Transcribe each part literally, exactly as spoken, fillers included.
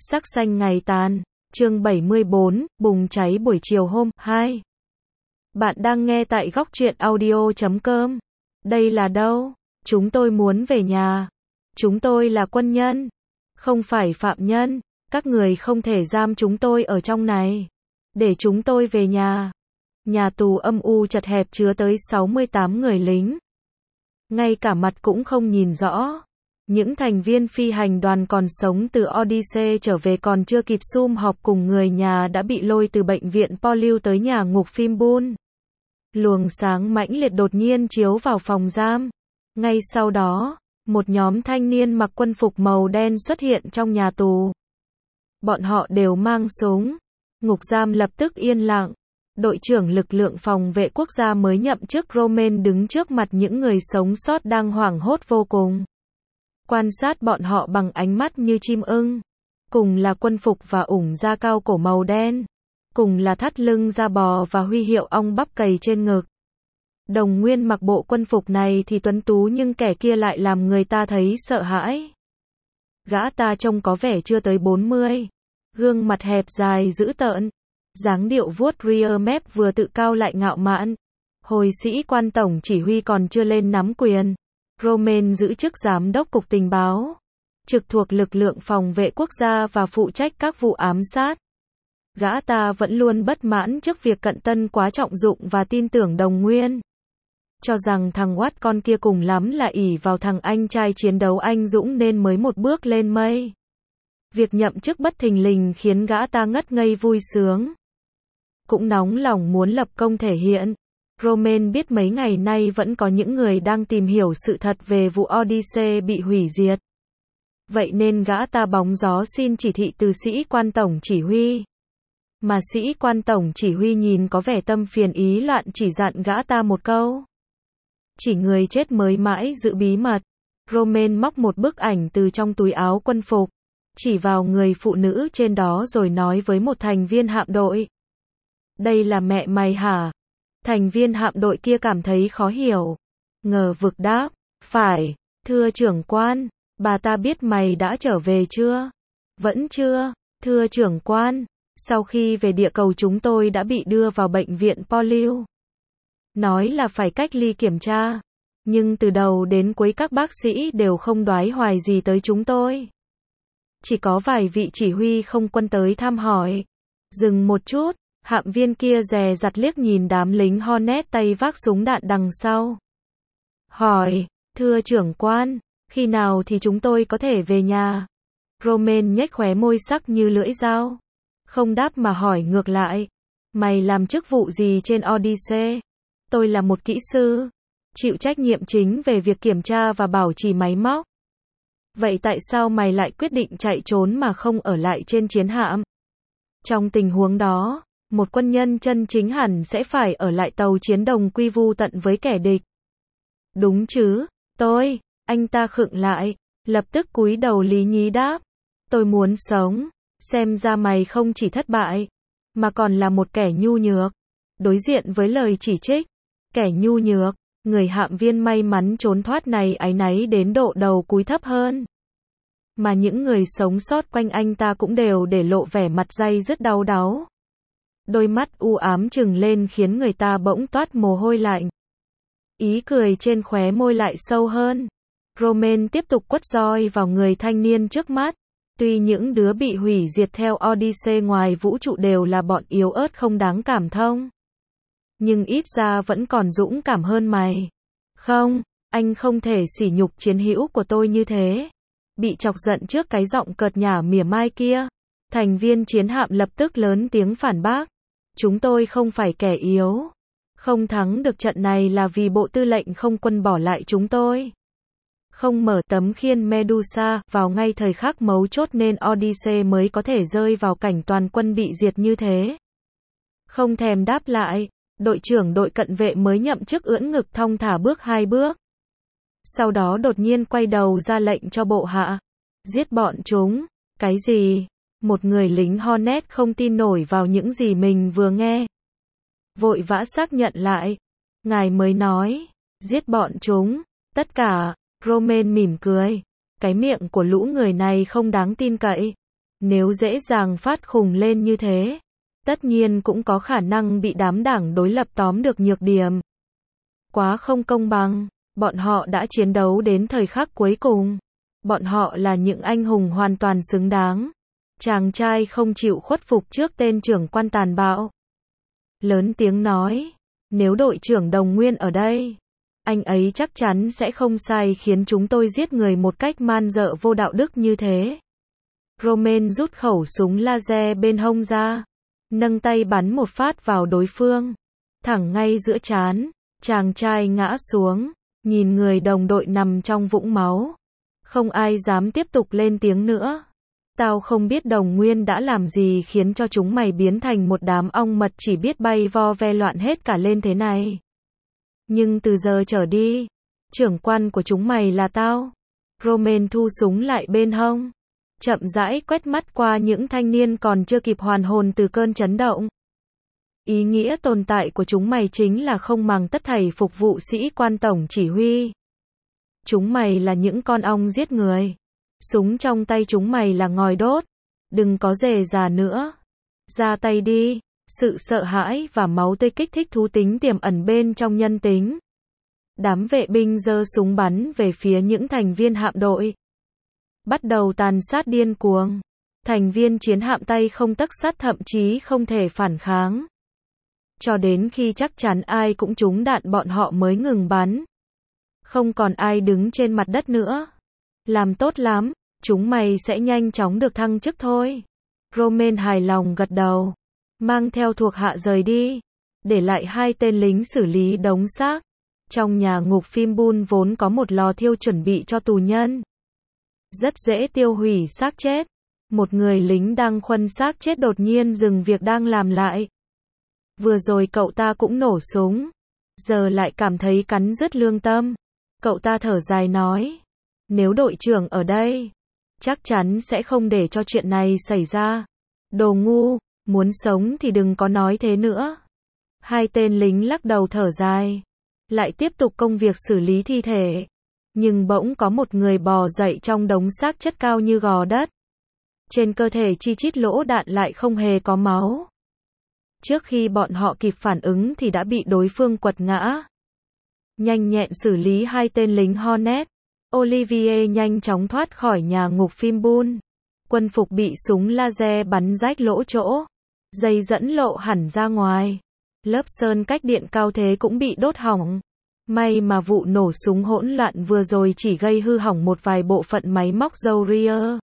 Sắc xanh ngày tàn, chương bảy mươi bốn, bùng cháy buổi chiều hôm hai. Bạn đang nghe tại góc truyện audio chấm com. Đây là đâu? Chúng tôi muốn về nhà. Chúng tôi là quân nhân, không phải phạm nhân. Các người không thể giam chúng tôi ở trong này. Để chúng tôi về nhà. Nhà tù âm u chật hẹp chứa tới sáu mươi tám người lính. Ngay cả mặt cũng không nhìn rõ. Những thành viên phi hành đoàn còn sống từ Odyssey trở về còn chưa kịp sum họp cùng người nhà đã bị lôi từ bệnh viện Poliu tới nhà ngục phim Bull. Luồng sáng mãnh liệt đột nhiên chiếu vào phòng giam. Ngay sau đó, một nhóm thanh niên mặc quân phục màu đen xuất hiện trong nhà tù. Bọn họ đều mang súng. Ngục giam lập tức yên lặng. Đội trưởng lực lượng phòng vệ quốc gia mới nhậm chức Romain đứng trước mặt những người sống sót đang hoảng hốt vô cùng. Quan sát bọn họ bằng ánh mắt như chim ưng. Cùng là quân phục và ủng da cao cổ màu đen. Cùng là thắt lưng da bò và huy hiệu ong bắp cày trên ngực. Đồng Nguyên mặc bộ quân phục này thì tuấn tú nhưng kẻ kia lại làm người ta thấy sợ hãi. Gã ta trông có vẻ chưa tới bốn mươi. Gương mặt hẹp dài dữ tợn. Dáng điệu vuốt rear mép vừa tự cao lại ngạo mạn. Hồi sĩ quan tổng chỉ huy còn chưa lên nắm quyền. Romain giữ chức giám đốc cục tình báo, trực thuộc lực lượng phòng vệ quốc gia và phụ trách các vụ ám sát. Gã ta vẫn luôn bất mãn trước việc cận tân quá trọng dụng và tin tưởng Đồng Nguyên. Cho rằng thằng Watt con kia cùng lắm là ỷ vào thằng anh trai chiến đấu anh dũng nên mới một bước lên mây. Việc nhậm chức bất thình lình khiến gã ta ngất ngây vui sướng. Cũng nóng lòng muốn lập công thể hiện. Romain biết mấy ngày nay vẫn có những người đang tìm hiểu sự thật về vụ Odyssey bị hủy diệt. Vậy nên gã ta bóng gió xin chỉ thị từ sĩ quan tổng chỉ huy. Mà sĩ quan tổng chỉ huy nhìn có vẻ tâm phiền ý loạn chỉ dặn gã ta một câu. Chỉ người chết mới mãi giữ bí mật. Romain móc một bức ảnh từ trong túi áo quân phục, chỉ vào người phụ nữ trên đó rồi nói với một thành viên hạm đội. Đây là mẹ mày hả? Thành viên hạm đội kia cảm thấy khó hiểu. Ngờ vực đáp, phải, thưa trưởng quan, bà ta biết mày đã trở về chưa? Vẫn chưa, thưa trưởng quan, sau khi về địa cầu chúng tôi đã bị đưa vào bệnh viện Poliu. Nói là phải cách ly kiểm tra, nhưng từ đầu đến cuối các bác sĩ đều không đoái hoài gì tới chúng tôi. Chỉ có vài vị chỉ huy không quân tới thăm hỏi. Dừng một chút. Hạm viên kia dè dặt liếc nhìn đám lính Hornet tay vác súng đạn đằng sau. Hỏi, thưa trưởng quan, khi nào thì chúng tôi có thể về nhà? Romain nhếch khóe môi sắc như lưỡi dao. Không đáp mà hỏi ngược lại. Mày làm chức vụ gì trên Odyssey? Tôi là một kỹ sư, chịu trách nhiệm chính về việc kiểm tra và bảo trì máy móc. Vậy tại sao mày lại quyết định chạy trốn mà không ở lại trên chiến hạm? Trong tình huống đó, một quân nhân chân chính hẳn sẽ phải ở lại tàu chiến đồng quy vu tận với kẻ địch. Đúng chứ, tôi, anh ta khựng lại, lập tức cúi đầu lý nhí đáp. Tôi muốn sống, xem ra mày không chỉ thất bại, mà còn là một kẻ nhu nhược. Đối diện với lời chỉ trích, kẻ nhu nhược, người hạm viên may mắn trốn thoát này áy náy đến độ đầu cúi thấp hơn. Mà những người sống sót quanh anh ta cũng đều để lộ vẻ mặt day rất đau đáu. Đôi mắt u ám trừng lên khiến người ta bỗng toát mồ hôi lạnh. Ý cười trên khóe môi lại sâu hơn. Romain tiếp tục quất roi vào người thanh niên trước mắt. Tuy những đứa bị hủy diệt theo Odyssey ngoài vũ trụ đều là bọn yếu ớt không đáng cảm thông. Nhưng ít ra vẫn còn dũng cảm hơn mày. Không, anh không thể sỉ nhục chiến hữu của tôi như thế. Bị chọc giận trước cái giọng cợt nhả mỉa mai kia. Thành viên chiến hạm lập tức lớn tiếng phản bác. Chúng tôi không phải kẻ yếu. Không thắng được trận này là vì bộ tư lệnh không quân bỏ lại chúng tôi. Không mở tấm khiên Medusa vào ngay thời khắc mấu chốt nên Odyssey mới có thể rơi vào cảnh toàn quân bị diệt như thế. Không thèm đáp lại, đội trưởng đội cận vệ mới nhậm chức ưỡn ngực thong thả bước hai bước. Sau đó đột nhiên quay đầu ra lệnh cho bộ hạ. Giết bọn chúng. Cái gì? Một người lính Hornet không tin nổi vào những gì mình vừa nghe. Vội vã xác nhận lại. Ngài mới nói, giết bọn chúng, tất cả. Romain mỉm cười. Cái miệng của lũ người này không đáng tin cậy. Nếu dễ dàng phát khùng lên như thế, tất nhiên cũng có khả năng bị đám đảng đối lập tóm được nhược điểm. Quá không công bằng, bọn họ đã chiến đấu đến thời khắc cuối cùng. Bọn họ là những anh hùng hoàn toàn xứng đáng. Chàng trai không chịu khuất phục trước tên trưởng quan tàn bạo. Lớn tiếng nói, nếu đội trưởng Đồng Nguyên ở đây, anh ấy chắc chắn sẽ không sai khiến chúng tôi giết người một cách man dợ vô đạo đức như thế. Romain rút khẩu súng laser bên hông ra, nâng tay bắn một phát vào đối phương, thẳng ngay giữa trán. Chàng trai ngã xuống, nhìn người đồng đội nằm trong vũng máu. Không ai dám tiếp tục lên tiếng nữa. Tao không biết Đồng Nguyên đã làm gì khiến cho chúng mày biến thành một đám ong mật chỉ biết bay vo ve loạn hết cả lên thế này. Nhưng từ giờ trở đi, trưởng quan của chúng mày là tao. Romain thu súng lại bên hông, chậm rãi quét mắt qua những thanh niên còn chưa kịp hoàn hồn từ cơn chấn động. Ý nghĩa tồn tại của chúng mày chính là không màng tất thảy phục vụ sĩ quan tổng chỉ huy. Chúng mày là những con ong giết người. Súng trong tay chúng mày là ngòi đốt. Đừng có rề rà nữa. Ra tay đi. Sự sợ hãi và máu tươi kích thích thú tính tiềm ẩn bên trong nhân tính. Đám vệ binh giơ súng bắn về phía những thành viên hạm đội. Bắt đầu tàn sát điên cuồng. Thành viên chiến hạm tay không tấc sắt thậm chí không thể phản kháng. Cho đến khi chắc chắn ai cũng trúng đạn bọn họ mới ngừng bắn. Không còn ai đứng trên mặt đất nữa. Làm tốt lắm, chúng mày sẽ nhanh chóng được thăng chức thôi. Romain hài lòng gật đầu. Mang theo thuộc hạ rời đi. Để lại hai tên lính xử lý đống xác. Trong nhà ngục phim Bun vốn có một lò thiêu chuẩn bị cho tù nhân. Rất dễ tiêu hủy xác chết. Một người lính đang khuân xác chết đột nhiên dừng việc đang làm lại. Vừa rồi cậu ta cũng nổ súng. Giờ lại cảm thấy cắn rứt lương tâm. Cậu ta thở dài nói. Nếu đội trưởng ở đây, chắc chắn sẽ không để cho chuyện này xảy ra. Đồ ngu, muốn sống thì đừng có nói thế nữa. Hai tên lính lắc đầu thở dài. Lại tiếp tục công việc xử lý thi thể. Nhưng bỗng có một người bò dậy trong đống xác chất cao như gò đất. Trên cơ thể chi chít lỗ đạn lại không hề có máu. Trước khi bọn họ kịp phản ứng thì đã bị đối phương quật ngã. Nhanh nhẹn xử lý hai tên lính Hornet. Olivier nhanh chóng thoát khỏi nhà ngục phim Bun. Quân phục bị súng laser bắn rách lỗ chỗ. Dây dẫn lộ hẳn ra ngoài. Lớp sơn cách điện cao thế cũng bị đốt hỏng. May mà vụ nổ súng hỗn loạn vừa rồi chỉ gây hư hỏng một vài bộ phận máy móc dầu rear.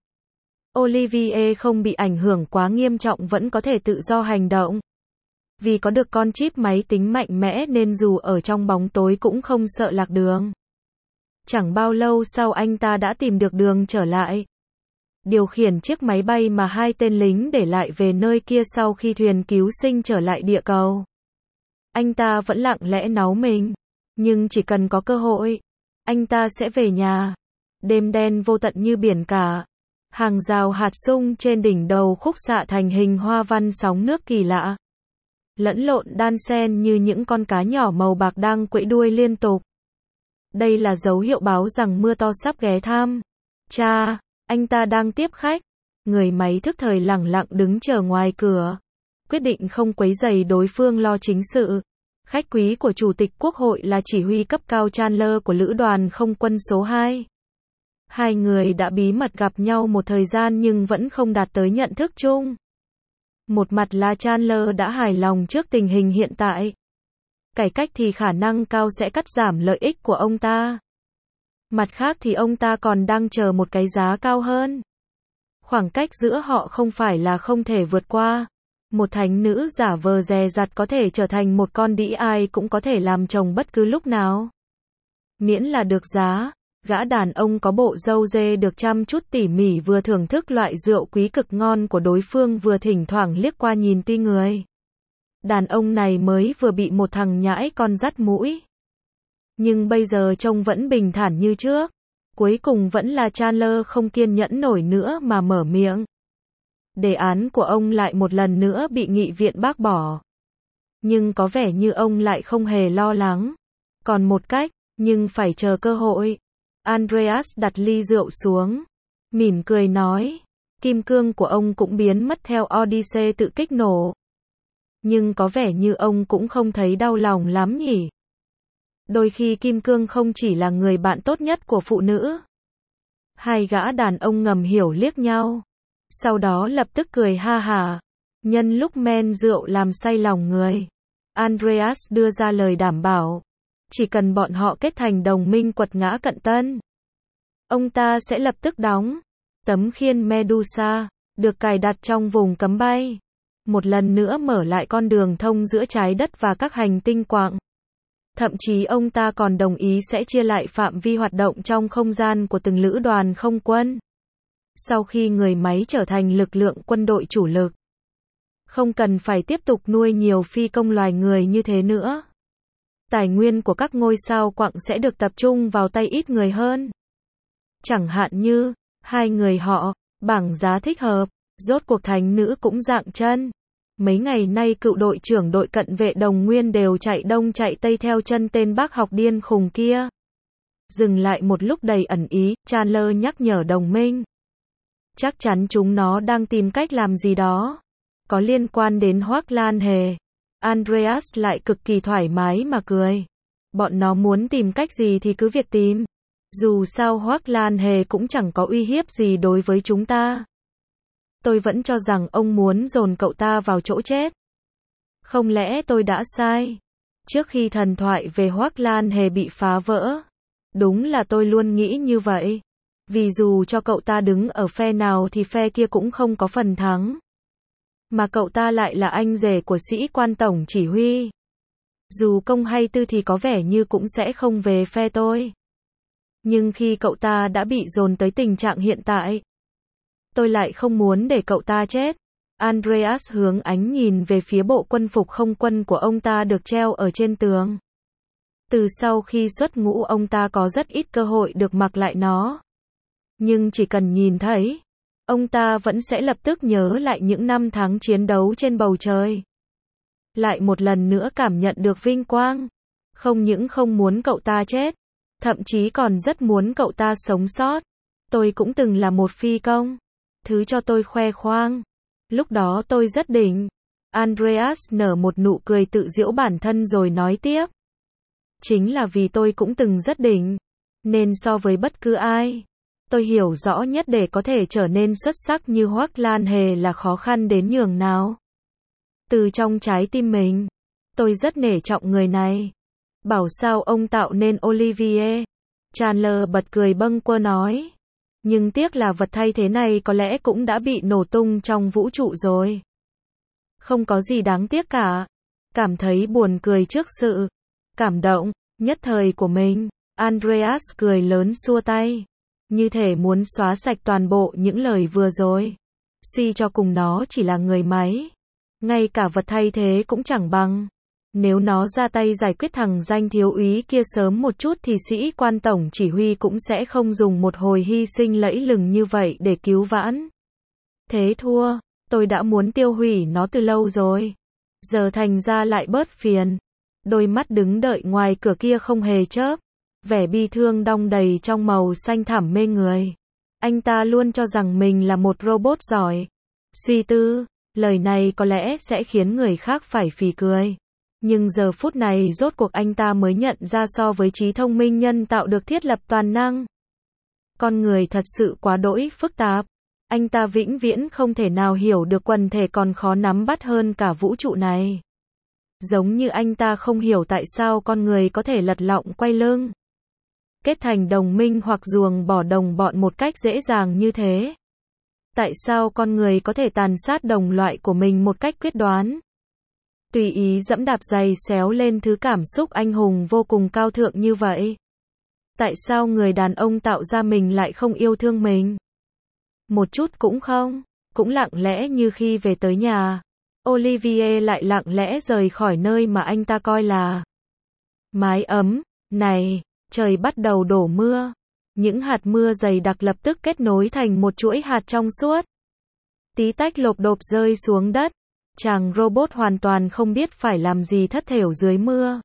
Olivier không bị ảnh hưởng quá nghiêm trọng vẫn có thể tự do hành động. Vì có được con chip máy tính mạnh mẽ nên dù ở trong bóng tối cũng không sợ lạc đường. Chẳng bao lâu sau anh ta đã tìm được đường trở lại. Điều khiển chiếc máy bay mà hai tên lính để lại về nơi kia sau khi thuyền cứu sinh trở lại địa cầu. Anh ta vẫn lặng lẽ náu mình. Nhưng chỉ cần có cơ hội, anh ta sẽ về nhà. Đêm đen vô tận như biển cả. Hàng rào hạt sung trên đỉnh đầu khúc xạ thành hình hoa văn sóng nước kỳ lạ. Lẫn lộn đan xen như những con cá nhỏ màu bạc đang quẫy đuôi liên tục. Đây là dấu hiệu báo rằng mưa to sắp ghé thăm. Cha, anh ta đang tiếp khách. Người máy thức thời lẳng lặng đứng chờ ngoài cửa. Quyết định không quấy rầy đối phương lo chính sự. Khách quý của Chủ tịch Quốc hội là chỉ huy cấp cao Chandler của Lữ đoàn không quân số hai. Hai người đã bí mật gặp nhau một thời gian nhưng vẫn không đạt tới nhận thức chung. Một mặt là Chandler đã hài lòng trước tình hình hiện tại. Cải cách thì khả năng cao sẽ cắt giảm lợi ích của ông ta. Mặt khác thì ông ta còn đang chờ một cái giá cao hơn. Khoảng cách giữa họ không phải là không thể vượt qua. Một thánh nữ giả vờ dè dặt có thể trở thành một con đĩ ai cũng có thể làm chồng bất cứ lúc nào. Miễn là được giá. Gã đàn ông có bộ râu dê được chăm chút tỉ mỉ vừa thưởng thức loại rượu quý cực ngon của đối phương vừa thỉnh thoảng liếc qua nhìn ti người. Đàn ông này mới vừa bị một thằng nhãi con dắt mũi. Nhưng bây giờ trông vẫn bình thản như trước. Cuối cùng vẫn là Chandler không kiên nhẫn nổi nữa mà mở miệng. Đề án của ông lại một lần nữa bị nghị viện bác bỏ. Nhưng có vẻ như ông lại không hề lo lắng. Còn một cách, nhưng phải chờ cơ hội. Andreas đặt ly rượu xuống. Mỉm cười nói. kim cương của ông cũng biến mất theo Odyssey tự kích nổ. Nhưng có vẻ như ông cũng không thấy đau lòng lắm nhỉ. Đôi khi kim cương không chỉ là người bạn tốt nhất của phụ nữ. Hai gã đàn ông ngầm hiểu liếc nhau. Sau đó lập tức cười ha hả. Nhân lúc men rượu làm say lòng người, Andreas đưa ra lời đảm bảo. Chỉ cần bọn họ kết thành đồng minh quật ngã Cận Tân, ông ta sẽ lập tức đóng tấm khiên Medusa, được cài đặt trong vùng cấm bay. Một lần nữa mở lại con đường thông giữa trái đất và các hành tinh quạng. Thậm chí ông ta còn đồng ý sẽ chia lại phạm vi hoạt động trong không gian của từng lữ đoàn không quân. Sau khi người máy trở thành lực lượng quân đội chủ lực, không cần phải tiếp tục nuôi nhiều phi công loài người như thế nữa. Tài nguyên của các ngôi sao quặng sẽ được tập trung vào tay ít người hơn. Chẳng hạn như, hai người họ, bảng giá thích hợp, rốt cuộc thánh nữ cũng dạng chân. Mấy ngày nay cựu đội trưởng đội cận vệ Đồng Nguyên đều chạy đông chạy tây theo chân tên bác học điên khùng kia. Dừng lại một lúc đầy ẩn ý, Chandler nhắc nhở đồng minh. Chắc chắn chúng nó đang tìm cách làm gì đó. Có liên quan đến Hoác Lan Hề. Andreas lại cực kỳ thoải mái mà cười. Bọn nó muốn tìm cách gì thì cứ việc tìm. Dù sao Hoác Lan Hề cũng chẳng có uy hiếp gì đối với chúng ta. Tôi vẫn cho rằng ông muốn dồn cậu ta vào chỗ chết. Không lẽ tôi đã sai? Trước khi thần thoại về Hoác Lan Hề bị phá vỡ, đúng là tôi luôn nghĩ như vậy. Vì dù cho cậu ta đứng ở phe nào thì phe kia cũng không có phần thắng. Mà cậu ta lại là anh rể của sĩ quan tổng chỉ huy. Dù công hay tư thì có vẻ như cũng sẽ không về phe tôi. Nhưng khi cậu ta đã bị dồn tới tình trạng hiện tại, tôi lại không muốn để cậu ta chết. Andreas hướng ánh nhìn về phía bộ quân phục không quân của ông ta được treo ở trên tường. Từ sau khi xuất ngũ ông ta có rất ít cơ hội được mặc lại nó. Nhưng chỉ cần nhìn thấy, ông ta vẫn sẽ lập tức nhớ lại những năm tháng chiến đấu trên bầu trời. Lại một lần nữa cảm nhận được vinh quang. Không những không muốn cậu ta chết, thậm chí còn rất muốn cậu ta sống sót. Tôi cũng từng là một phi công. Thứ cho tôi khoe khoang. Lúc đó tôi rất đỉnh. Andreas nở một nụ cười tự giễu bản thân rồi nói tiếp. Chính là vì tôi cũng từng rất đỉnh. Nên so với bất cứ ai, tôi hiểu rõ nhất để có thể trở nên xuất sắc như Hoác Lan Hề là khó khăn đến nhường nào. Từ trong trái tim mình, tôi rất nể trọng người này. Bảo sao ông tạo nên Olivier. Chandler bật cười bâng quơ nói. Nhưng tiếc là vật thay thế này có lẽ cũng đã bị nổ tung trong vũ trụ rồi. Không có gì đáng tiếc cả. Cảm thấy buồn cười trước sự cảm động nhất thời của mình, Andreas cười lớn xua tay. Như thể muốn xóa sạch toàn bộ những lời vừa rồi. Suy cho cùng nó chỉ là người máy. Ngay cả vật thay thế cũng chẳng bằng. Nếu nó ra tay giải quyết thằng danh thiếu úy kia sớm một chút thì sĩ quan tổng chỉ huy cũng sẽ không dùng một hồi hy sinh lẫy lừng như vậy để cứu vãn. Thế thua, tôi đã muốn tiêu hủy nó từ lâu rồi. Giờ thành ra lại bớt phiền. Đôi mắt đứng đợi ngoài cửa kia không hề chớp. Vẻ bi thương đong đầy trong màu xanh thẳm mê người. Anh ta luôn cho rằng mình là một robot giỏi. Suy tư, lời này có lẽ sẽ khiến người khác phải phì cười. Nhưng giờ phút này rốt cuộc anh ta mới nhận ra so với trí thông minh nhân tạo được thiết lập toàn năng. Con người thật sự quá đỗi phức tạp. Anh ta vĩnh viễn không thể nào hiểu được quần thể còn khó nắm bắt hơn cả vũ trụ này. Giống như anh ta không hiểu tại sao con người có thể lật lọng quay lưng. Kết thành đồng minh hoặc ruồng bỏ đồng bọn một cách dễ dàng như thế. Tại sao con người có thể tàn sát đồng loại của mình một cách quyết đoán? Tùy ý dẫm đạp giày xéo lên thứ cảm xúc anh hùng vô cùng cao thượng như vậy. Tại sao người đàn ông tạo ra mình lại không yêu thương mình? Một chút cũng không. Cũng lặng lẽ như khi về tới nhà, Olivier lại lặng lẽ rời khỏi nơi mà anh ta coi là mái ấm. Này, trời bắt đầu đổ mưa. Những hạt mưa dày đặc lập tức kết nối thành một chuỗi hạt trong suốt. Tí tách lộp độp rơi xuống đất. Chàng robot hoàn toàn không biết phải làm gì thất thểu dưới mưa.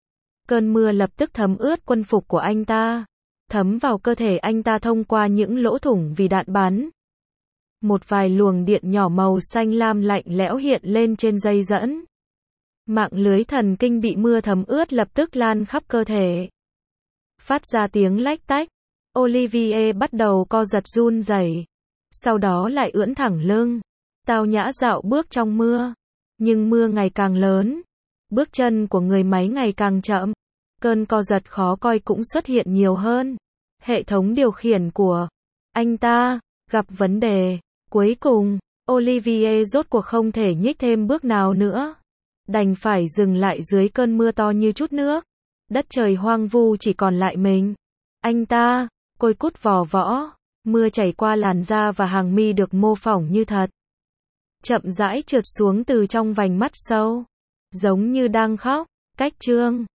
Cơn mưa lập tức thấm ướt quân phục của anh ta. Thấm vào cơ thể anh ta thông qua những lỗ thủng vì đạn bắn. một vài luồng điện nhỏ màu xanh lam lạnh lẽo hiện lên trên dây dẫn. Mạng lưới thần kinh bị mưa thấm ướt lập tức lan khắp cơ thể. Phát ra tiếng lách tách. Olivier bắt đầu co giật run rẩy. Sau đó lại ưỡn thẳng lưng. Tao nhã dạo bước trong mưa. Nhưng mưa ngày càng lớn. Bước chân của người máy ngày càng chậm. Cơn co giật khó coi cũng xuất hiện nhiều hơn. Hệ thống điều khiển của anh ta gặp vấn đề. Cuối cùng, Olivier rốt cuộc không thể nhích thêm bước nào nữa. Đành phải dừng lại dưới cơn mưa to như chút nước. Đất trời hoang vu chỉ còn lại mình. Anh ta, côi cút vò võ. Mưa chảy qua làn da và hàng mi được mô phỏng như thật. Chậm rãi trượt xuống từ trong vành mắt sâu. Giống như đang khóc. Cách chương